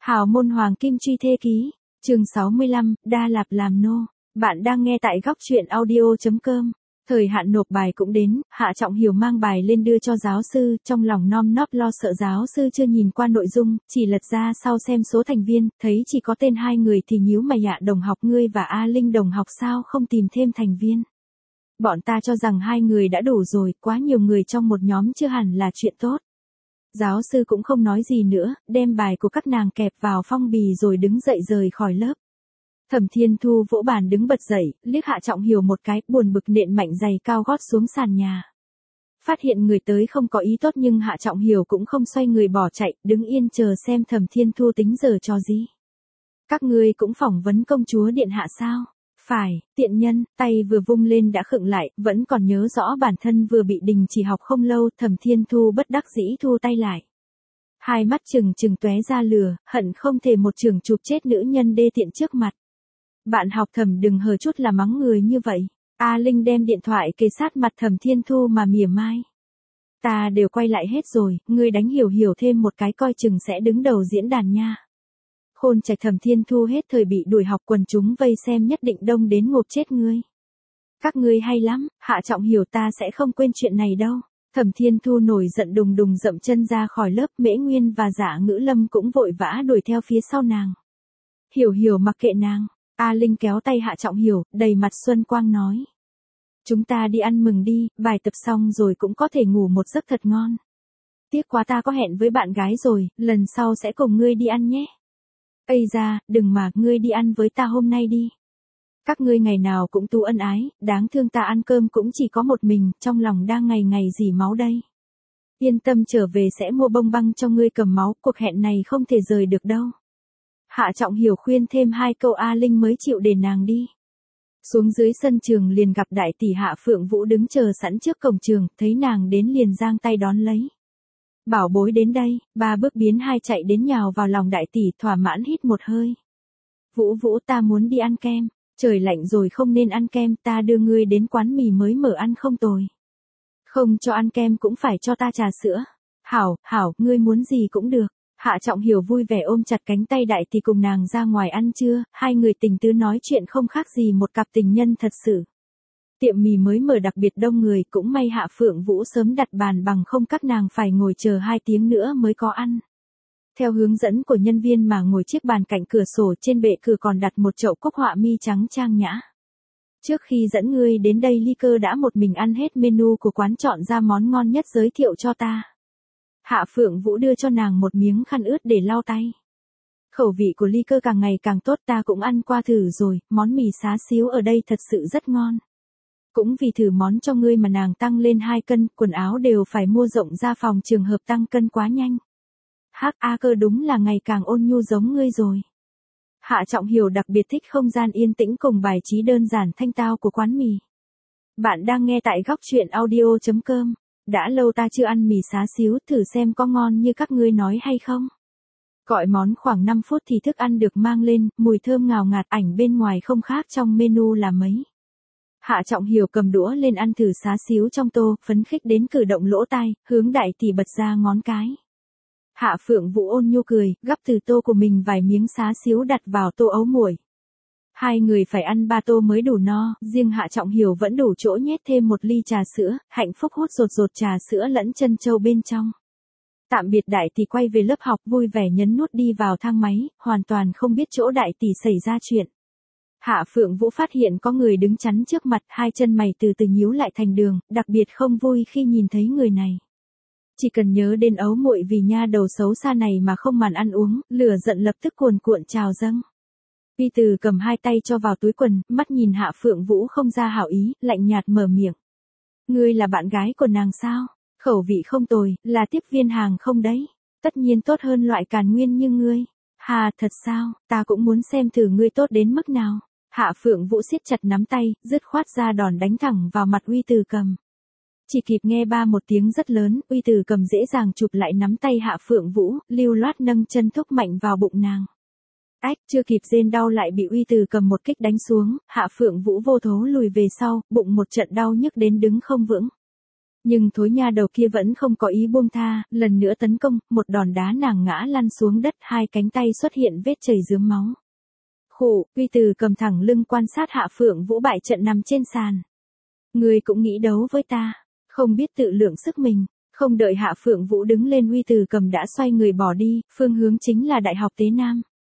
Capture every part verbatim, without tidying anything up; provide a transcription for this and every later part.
Hào môn hoàng kim truy thê ký, chương sáu mươi lăm, Đa Lạp làm nô. Bạn đang nghe tại góc truyện audio.com. Thời hạn nộp bài cũng đến, Hạ Trọng Hiểu mang bài lên đưa cho giáo sư, trong lòng nom nóp lo sợ giáo sư chưa nhìn qua nội dung, chỉ lật ra sau xem số thành viên, thấy chỉ có tên hai người thì nhíu mày ạ, đồng học ngươi và A Linh đồng học sao không tìm thêm thành viên. Bọn ta cho rằng hai người đã đủ rồi, quá nhiều người trong một nhóm chưa hẳn là chuyện tốt. Giáo sư cũng không nói gì nữa, đem bài của các nàng kẹp vào phong bì rồi đứng dậy rời khỏi lớp. Thẩm Thiên Thu vỗ bàn đứng bật dậy, liếc Hạ Trọng Hiểu một cái, buồn bực nện mạnh giày cao gót xuống sàn nhà. Phát hiện người tới không có ý tốt nhưng Hạ Trọng Hiểu cũng không xoay người bỏ chạy, đứng yên chờ xem Thẩm Thiên Thu tính giờ cho gì. Các ngươi cũng phỏng vấn công chúa điện hạ sao? Phải, tiện nhân, tay vừa vung lên đã khựng lại, vẫn còn nhớ rõ bản thân vừa bị đình chỉ học không lâu, Thẩm Thiên Thu bất đắc dĩ thu tay lại. Hai mắt trừng trừng tóe ra lửa, hận không thể một trường chụp chết nữ nhân đê tiện trước mặt. Bạn học Thẩm đừng hờ chút là mắng người như vậy. A Linh đem điện thoại kề sát mặt Thẩm Thiên Thu mà mỉa mai. Ta đều quay lại hết rồi, ngươi đánh Hiểu Hiểu thêm một cái coi chừng sẽ đứng đầu diễn đàn nha. Khôn Trạch Thẩm Thiên Thu hết thời bị đuổi học quần chúng vây xem nhất định đông đến ngộp chết ngươi. Các ngươi hay lắm, Hạ Trọng Hiểu ta sẽ không quên chuyện này đâu. Thẩm Thiên Thu nổi giận đùng đùng dậm chân ra khỏi lớp, Mễ Nguyên và Dạ Ngữ Lâm cũng vội vã đuổi theo phía sau nàng. Hiểu Hiểu mặc kệ nàng, A Linh kéo tay Hạ Trọng Hiểu, đầy mặt xuân quang nói. Chúng ta đi ăn mừng đi, bài tập xong rồi cũng có thể ngủ một giấc thật ngon. Tiếc quá ta có hẹn với bạn gái rồi, lần sau sẽ cùng ngươi đi ăn nhé. Ây da, đừng mà, ngươi đi ăn với ta hôm nay đi. Các ngươi ngày nào cũng tu ân ái, đáng thương ta ăn cơm cũng chỉ có một mình, trong lòng đang ngày ngày dỉ máu đây. Yên tâm trở về sẽ mua bông băng cho ngươi cầm máu, cuộc hẹn này không thể rời được đâu. Hạ Trọng Hiểu khuyên thêm hai câu A Linh mới chịu để nàng đi. Xuống dưới sân trường liền gặp đại tỷ Hạ Phượng Vũ đứng chờ sẵn trước cổng trường, thấy nàng đến liền giang tay đón lấy. Bảo bối đến đây, ba bước biến hai chạy đến nhào vào lòng đại tỷ, thỏa mãn hít một hơi. Vũ Vũ ta muốn đi ăn kem, trời lạnh rồi không nên ăn kem, ta đưa ngươi đến quán mì mới mở ăn không tồi. Không cho ăn kem cũng phải cho ta trà sữa. Hảo, hảo, ngươi muốn gì cũng được. Hạ Trọng Hiểu vui vẻ ôm chặt cánh tay đại tỷ cùng nàng ra ngoài ăn trưa, hai người tình tứ nói chuyện không khác gì một cặp tình nhân thật sự. Tiệm mì mới mở đặc biệt đông người, cũng may Hạ Phượng Vũ sớm đặt bàn bằng không các nàng phải ngồi chờ hai tiếng nữa mới có ăn. Theo hướng dẫn của nhân viên mà ngồi chiếc bàn cạnh cửa sổ, trên bệ cửa còn đặt một chậu cúc họa mi trắng trang nhã. Trước khi dẫn ngươi đến đây Ly Cơ đã một mình ăn hết menu của quán, chọn ra món ngon nhất giới thiệu cho ta. Hạ Phượng Vũ đưa cho nàng một miếng khăn ướt để lau tay. Khẩu vị của Ly Cơ càng ngày càng tốt, ta cũng ăn qua thử rồi, món mì xá xíu ở đây thật sự rất ngon. Cũng vì thử món cho ngươi mà nàng tăng lên hai cân, quần áo đều phải mua rộng ra phòng trường hợp tăng cân quá nhanh. Hắc A Cơ đúng là ngày càng ôn nhu giống ngươi rồi. Hạ Trọng Hiểu đặc biệt thích không gian yên tĩnh cùng bài trí đơn giản thanh tao của quán mì. Bạn đang nghe tại góc truyện audio.com. Đã lâu ta chưa ăn mì xá xíu, thử xem có ngon như các ngươi nói hay không. Gọi món khoảng năm phút thì thức ăn được mang lên, mùi thơm ngào ngạt, ảnh bên ngoài không khác trong menu là mấy. Hạ Trọng Hiểu cầm đũa lên ăn thử xá xíu trong tô, phấn khích đến cử động lỗ tai, hướng đại tỷ bật ra ngón cái. Hạ Phượng Vũ ôn nhu cười, gắp từ tô của mình vài miếng xá xíu đặt vào tô ấu muội. Hai người phải ăn ba tô mới đủ no, riêng Hạ Trọng Hiểu vẫn đủ chỗ nhét thêm một ly trà sữa, hạnh phúc hút rột rột trà sữa lẫn chân châu bên trong. Tạm biệt đại tỷ quay về lớp học, vui vẻ nhấn nút đi vào thang máy, hoàn toàn không biết chỗ đại tỷ xảy ra chuyện. Hạ Phượng Vũ phát hiện có người đứng chắn trước mặt, hai chân mày từ từ nhíu lại thành đường, đặc biệt không vui khi nhìn thấy người này. Chỉ cần nhớ đến ấu muội vì nha đầu xấu xa này mà không màn ăn uống, lửa giận lập tức cuồn cuộn trào dâng. Vi Từ cầm hai tay cho vào túi quần, mắt nhìn Hạ Phượng Vũ không ra hảo ý, lạnh nhạt mở miệng. Ngươi là bạn gái của nàng sao? Khẩu vị không tồi, là tiếp viên hàng không đấy. Tất nhiên tốt hơn loại càn nguyên như ngươi. Hà, thật sao, ta cũng muốn xem thử ngươi tốt đến mức nào. Hạ Phượng Vũ siết chặt nắm tay, dứt khoát ra đòn đánh thẳng vào mặt Uy Từ cầm. Chỉ kịp nghe ba một tiếng rất lớn, Uy Từ cầm dễ dàng chụp lại nắm tay Hạ Phượng Vũ, lưu loát nâng chân thúc mạnh vào bụng nàng. Ách, chưa kịp rên đau lại bị Uy Từ cầm một kích đánh xuống, Hạ Phượng Vũ vô thố lùi về sau, bụng một trận đau nhức đến đứng không vững. Nhưng thối nha đầu kia vẫn không có ý buông tha, lần nữa tấn công, một đòn đá nàng ngã lăn xuống đất, hai cánh tay xuất hiện vết chảy rướm máu. Khụ, Uy Từ cầm thẳng lưng quan sát Hạ Phượng Vũ bại trận nằm trên sàn. Ngươi cũng nghĩ đấu với ta, không biết tự lượng sức mình. Không đợi Hạ Phượng Vũ đứng lên, Uy Từ cầm đã xoay người bỏ đi, phương hướng chính là Đại học Tế Nam.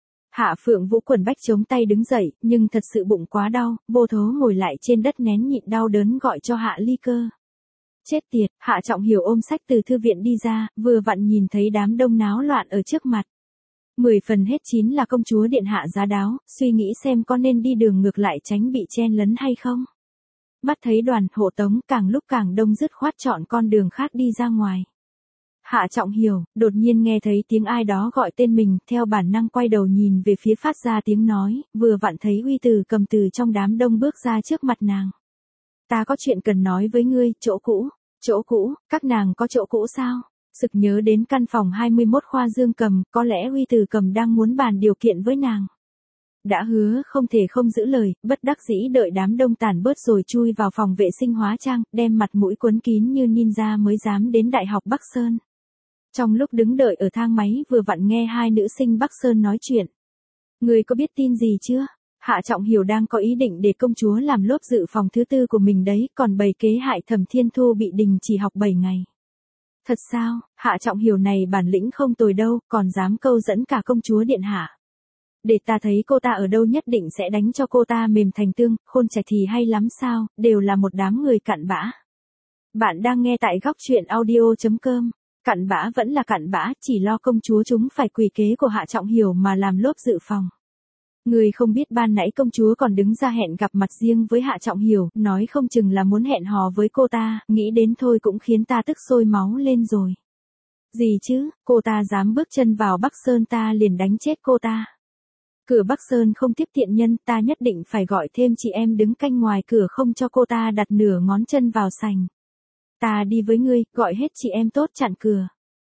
Hạ Phượng Vũ quần bách chống tay đứng dậy, nhưng thật sự bụng quá đau, vô thố ngồi lại trên đất nén nhịn đau đớn gọi cho Hạ Ly Cơ. Chết tiệt, Hạ Trọng Hiểu ôm sách từ thư viện đi ra, vừa vặn nhìn thấy đám đông náo loạn ở trước mặt. Mười phần hết chín là công chúa điện hạ giá đáo, suy nghĩ xem có nên đi đường ngược lại tránh bị chen lấn hay không. Mắt thấy đoàn hộ tống càng lúc càng đông, dứt khoát chọn con đường khác đi ra ngoài. Hạ Trọng Hiểu, đột nhiên nghe thấy tiếng ai đó gọi tên mình, theo bản năng quay đầu nhìn về phía phát ra tiếng nói, vừa vặn thấy Uy Từ cầm từ trong đám đông bước ra trước mặt nàng. Ta có chuyện cần nói với ngươi, chỗ cũ, chỗ cũ, các nàng có chỗ cũ sao? Sực nhớ đến căn phòng hai mươi mốt khoa Dương Cầm, có lẽ Uy Từ cầm đang muốn bàn điều kiện với nàng. Đã hứa không thể không giữ lời, bất đắc dĩ đợi đám đông tản bớt rồi chui vào phòng vệ sinh hóa trang, đem mặt mũi quấn kín như ninja mới dám đến Đại học Bắc Sơn. Trong lúc đứng đợi ở thang máy vừa vặn nghe hai nữ sinh Bắc Sơn nói chuyện. Người có biết tin gì chưa? Hạ Trọng Hiểu đang có ý định để công chúa làm lốp dự phòng thứ tư của mình đấy, còn bày kế hại Thẩm Thiên Thu bị đình chỉ học bảy ngày. Thật sao, Hạ Trọng Hiểu này bản lĩnh không tồi đâu, còn dám câu dẫn cả công chúa điện hạ. Để ta thấy cô ta ở đâu nhất định sẽ đánh cho cô ta mềm thành tương, khôn chạch thì hay lắm sao, đều là một đám người cặn bã. Bạn đang nghe tại góc truyện audio chấm com. Cặn bã vẫn là cặn bã, chỉ lo công chúa chúng phải quỳ kế của Hạ Trọng Hiểu mà làm lốp dự phòng. Người không biết ban nãy công chúa còn đứng ra hẹn gặp mặt riêng với Hạ Trọng Hiểu, nói không chừng là muốn hẹn hò với cô ta, nghĩ đến thôi cũng khiến ta tức sôi máu lên rồi. Gì chứ, cô ta dám bước chân vào Bắc Sơn ta liền đánh chết cô ta. Cửa Bắc Sơn không tiếp tiện nhân, ta nhất định phải gọi thêm chị em đứng canh ngoài cửa không cho cô ta đặt nửa ngón chân vào sành. Ta đi với ngươi, gọi hết chị em tốt chặn cửa.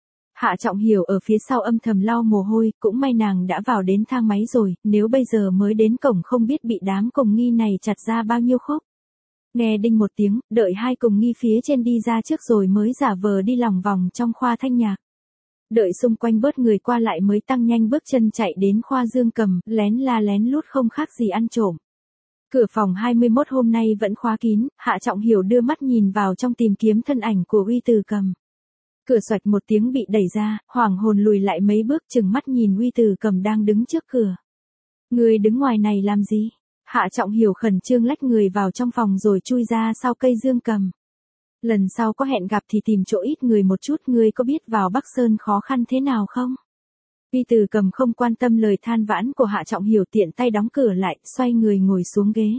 Hạ Trọng Hiểu ở phía sau âm thầm lau mồ hôi, cũng may nàng đã vào đến thang máy rồi, nếu bây giờ mới đến cổng không biết bị đám cùng nghi này chặt ra bao nhiêu khúc. Nghe đinh một tiếng, đợi hai cùng nghi phía trên đi ra trước rồi mới giả vờ đi lòng vòng trong khoa thanh nhạc. Đợi xung quanh bớt người qua lại mới tăng nhanh bước chân chạy đến khoa Dương Cầm, lén la lén lút không khác gì ăn trộm. Cửa phòng hai mươi mốt hôm nay vẫn khóa kín, Hạ Trọng Hiểu đưa mắt nhìn vào trong tìm kiếm thân ảnh của Uy Từ Cầm. Cửa xoạch một tiếng bị đẩy ra, hoảng hồn lùi lại mấy bước chừng mắt nhìn Uy Từ Cầm đang đứng trước cửa. Người đứng ngoài này làm gì? Hạ Trọng Hiểu khẩn trương lách người vào trong phòng rồi chui ra sau cây Dương Cầm. Lần sau có hẹn gặp thì tìm chỗ ít người một chút, ngươi có biết vào Bắc Sơn khó khăn thế nào không? Uy Từ Cầm không quan tâm lời than vãn của Hạ Trọng Hiểu, tiện tay đóng cửa lại, xoay người ngồi xuống ghế.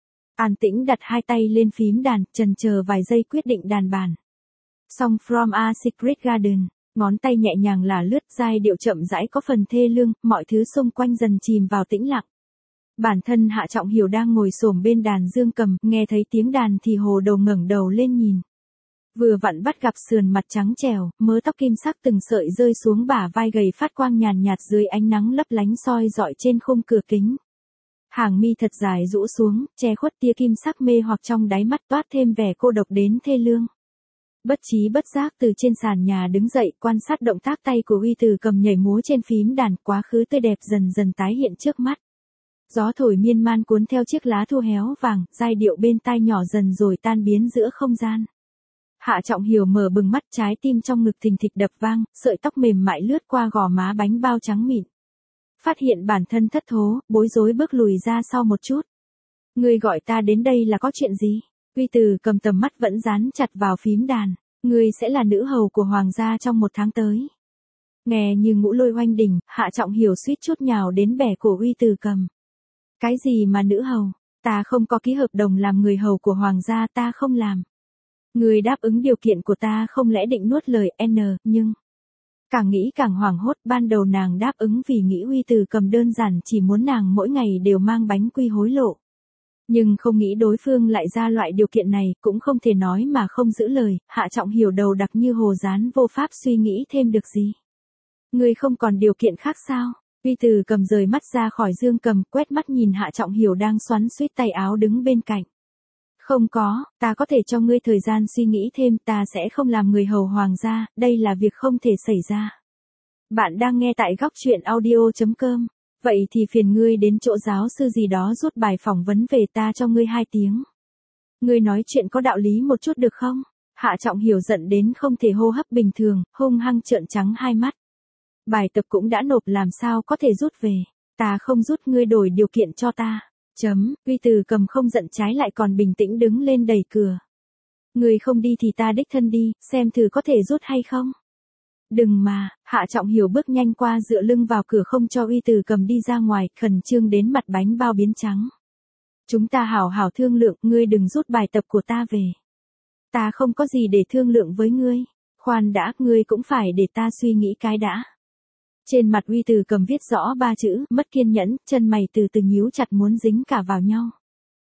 An tĩnh đặt hai tay lên phím đàn, chần chờ vài giây quyết định đàn bàn. Song From a Secret Garden, ngón tay nhẹ nhàng là lướt, giai điệu chậm rãi có phần thê lương, mọi thứ xung quanh dần chìm vào tĩnh lặng. Bản thân Hạ Trọng Hiểu đang ngồi xổm bên đàn Dương Cầm, nghe thấy tiếng đàn thì hồ đầu ngẩng đầu lên nhìn. Vừa vặn bắt gặp sườn mặt trắng trẻo, mớ tóc kim sắc từng sợi rơi xuống bả vai gầy phát quang nhàn nhạt dưới ánh nắng lấp lánh soi rọi trên khung cửa kính. Hàng mi thật dài rũ xuống, che khuất tia kim sắc mê hoặc trong đáy mắt, toát thêm vẻ cô độc đến thê lương. Bất trí bất giác từ trên sàn nhà đứng dậy, quan sát động tác tay của Uy Từ Cầm nhảy múa trên phím đàn, quá khứ tươi đẹp dần dần tái hiện trước mắt. Gió thổi miên man cuốn theo chiếc lá thu héo vàng, giai điệu bên tai nhỏ dần rồi tan biến giữa không gian. Hạ Trọng Hiểu mở bừng mắt, trái tim trong ngực thình thịch đập vang, sợi tóc mềm mại lướt qua gò má bánh bao trắng mịn. Phát hiện bản thân thất thố, bối rối bước lùi ra sau một chút. Ngươi gọi ta đến đây là có chuyện gì? Uy Từ Cầm tầm mắt vẫn dán chặt vào phím đàn. Ngươi sẽ là nữ hầu của hoàng gia trong một tháng tới. Nghe như ngũ lôi oanh đỉnh, Hạ Trọng Hiểu suýt chút nhào đến bẻ cổ Uy Từ Cầm. Cái gì mà nữ hầu? Ta không có ký hợp đồng làm người hầu của hoàng gia, ta không làm. Người đáp ứng điều kiện của ta không lẽ định nuốt lời N, nhưng... Càng nghĩ càng hoảng hốt, ban đầu nàng đáp ứng vì nghĩ Uy Từ Cầm đơn giản chỉ muốn nàng mỗi ngày đều mang bánh quy hối lộ. Nhưng không nghĩ đối phương lại ra loại điều kiện này, cũng không thể nói mà không giữ lời, Hạ Trọng Hiểu đầu đặc như hồ dán vô pháp suy nghĩ thêm được gì. Người không còn điều kiện khác sao? Uy Từ Cầm rời mắt ra khỏi Dương Cầm, quét mắt nhìn Hạ Trọng Hiểu đang xoắn xuýt tay áo đứng bên cạnh. Không có, ta có thể cho ngươi thời gian suy nghĩ thêm, ta sẽ không làm người hầu hoàng gia, đây là việc không thể xảy ra. Bạn đang nghe tại góc truyện audio.com. Vậy thì phiền ngươi đến chỗ giáo sư gì đó rút bài phỏng vấn về ta cho ngươi hai tiếng. Ngươi nói chuyện có đạo lý một chút được không? Hạ Trọng Hiểu giận đến không thể hô hấp bình thường, hung hăng trợn trắng hai mắt. Bài tập cũng đã nộp làm sao có thể rút về. Ta không rút, ngươi đổi điều kiện cho ta. Chấm, Uy Từ Cầm không giận trái lại còn bình tĩnh đứng lên đẩy cửa. Ngươi không đi thì ta đích thân đi, xem thử có thể rút hay không. Đừng mà, Hạ Trọng Hiểu bước nhanh qua dựa lưng vào cửa không cho Uy Từ Cầm đi ra ngoài, khẩn trương đến mặt bánh bao biến trắng. Chúng ta hảo hảo thương lượng, ngươi đừng rút bài tập của ta về. Ta không có gì để thương lượng với ngươi. Khoan đã, ngươi cũng phải để ta suy nghĩ cái đã. Trên mặt Uy Từ Cầm viết rõ ba chữ, mất kiên nhẫn, chân mày từ từ nhíu chặt muốn dính cả vào nhau.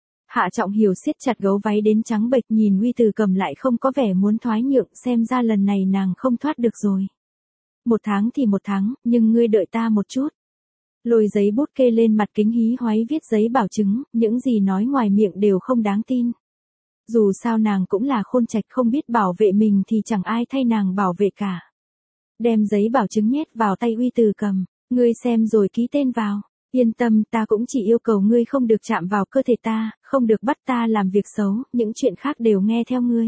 Hạ Trọng Hiểu siết chặt gấu váy đến trắng bệch, nhìn Uy Từ Cầm lại không có vẻ muốn thoái nhượng, xem ra lần này nàng không thoát được rồi. Một tháng thì một tháng, nhưng ngươi đợi ta một chút. Lôi giấy bút kê lên mặt kính hí hoáy viết giấy bảo chứng, những gì nói ngoài miệng đều không đáng tin. Dù sao nàng cũng là khôn trạch, không biết bảo vệ mình thì chẳng ai thay nàng bảo vệ cả. Đem giấy bảo chứng nhét vào tay Uy Từ Cầm, ngươi xem rồi ký tên vào. Yên tâm, ta cũng chỉ yêu cầu ngươi không được chạm vào cơ thể ta, không được bắt ta làm việc xấu, những chuyện khác đều nghe theo ngươi.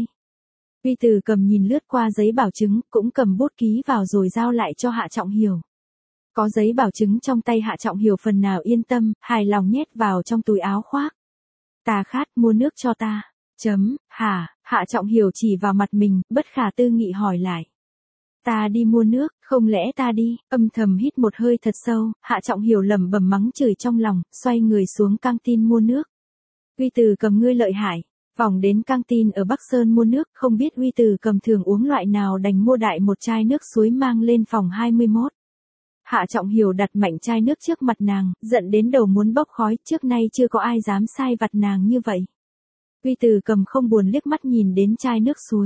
Uy Từ Cầm nhìn lướt qua giấy bảo chứng, cũng cầm bút ký vào rồi giao lại cho Hạ Trọng Hiểu. Có giấy bảo chứng trong tay, Hạ Trọng Hiểu phần nào yên tâm, hài lòng nhét vào trong túi áo khoác. Ta khát, mua nước cho ta. Chấm, hả, Hạ Trọng Hiểu chỉ vào mặt mình, bất khả tư nghị hỏi lại. Ta đi mua nước, không lẽ ta đi, âm thầm hít một hơi thật sâu, Hạ Trọng Hiểu lẩm bẩm mắng chửi trong lòng, xoay người xuống căng tin mua nước. Uy Từ Cầm ngươi lợi hại, vòng đến căng tin ở Bắc Sơn mua nước, không biết Uy Từ Cầm thường uống loại nào đành mua đại một chai nước suối mang lên phòng hai mươi mốt. Hạ Trọng Hiểu đặt mạnh chai nước trước mặt nàng, giận đến đầu muốn bốc khói, trước nay chưa có ai dám sai vặt nàng như vậy. Uy Từ Cầm không buồn liếc mắt nhìn đến chai nước suối.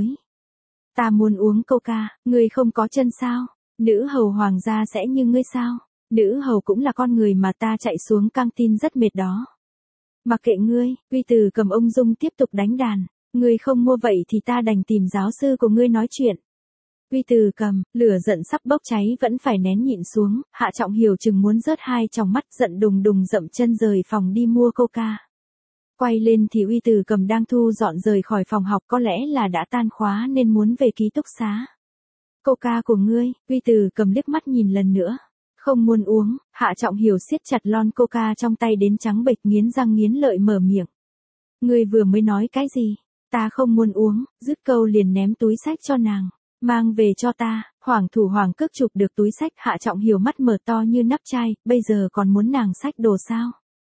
Ta muốn uống coca, ngươi không có chân sao? Nữ hầu hoàng gia sẽ như ngươi sao? Nữ hầu cũng là con người mà, ta chạy xuống căng tin rất mệt đó. Mặc kệ ngươi, Uy Từ Cầm ung dung tiếp tục đánh đàn. Ngươi không mua vậy thì ta đành tìm giáo sư của ngươi nói chuyện. Uy Từ Cầm, lửa giận sắp bốc cháy vẫn phải nén nhịn xuống, Hạ Trọng Hiểu chừng muốn rớt hai tròng mắt, giận đùng đùng dậm chân rời phòng đi mua coca. Quay lên thì Uy Từ Cầm đang thu dọn rời khỏi phòng học, có lẽ là đã tan khóa nên muốn về ký túc xá. Coca của ngươi, Uy Từ Cầm liếc mắt nhìn lần nữa. Không muốn uống, Hạ Trọng Hiểu siết chặt lon coca trong tay đến trắng bệch, nghiến răng nghiến lợi mở miệng. Ngươi vừa mới nói cái gì? Ta không muốn uống, dứt câu liền ném túi xách cho nàng. Mang về cho ta, hoàng thủ hoàng cước chụp được túi xách, Hạ Trọng Hiểu mắt mở to như nắp chai, bây giờ còn muốn nàng xách đồ sao?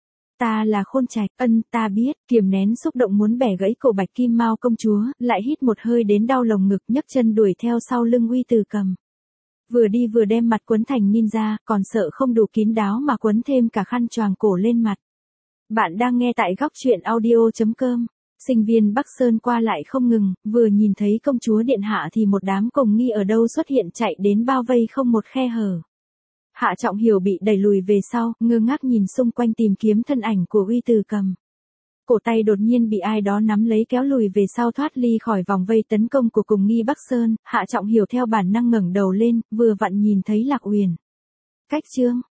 Ta là khôn trạch, ân, ta biết, kiềm nén xúc động muốn bẻ gãy cổ Bạch Kim Mao công chúa, lại hít một hơi đến đau lồng ngực, nhấc chân đuổi theo sau lưng Uy Từ Cầm. Vừa đi vừa đem mặt quấn thành ninja, còn sợ không đủ kín đáo mà quấn thêm cả khăn choàng cổ lên mặt. Bạn đang nghe tại góc truyện audio.com. Sinh viên Bắc Sơn qua lại không ngừng, vừa nhìn thấy công chúa điện hạ thì một đám cồng nghi ở đâu xuất hiện chạy đến bao vây không một khe hở. Hạ Trọng Hiểu bị đẩy lùi về sau, ngơ ngác nhìn xung quanh tìm kiếm thân ảnh của Uy Từ Cầm. Cổ tay đột nhiên bị ai đó nắm lấy kéo lùi về sau, thoát ly khỏi vòng vây tấn công của cùng nghi Bắc Sơn, Hạ Trọng Hiểu theo bản năng ngẩng đầu lên, vừa vặn nhìn thấy Lạc Uyển. Cách chương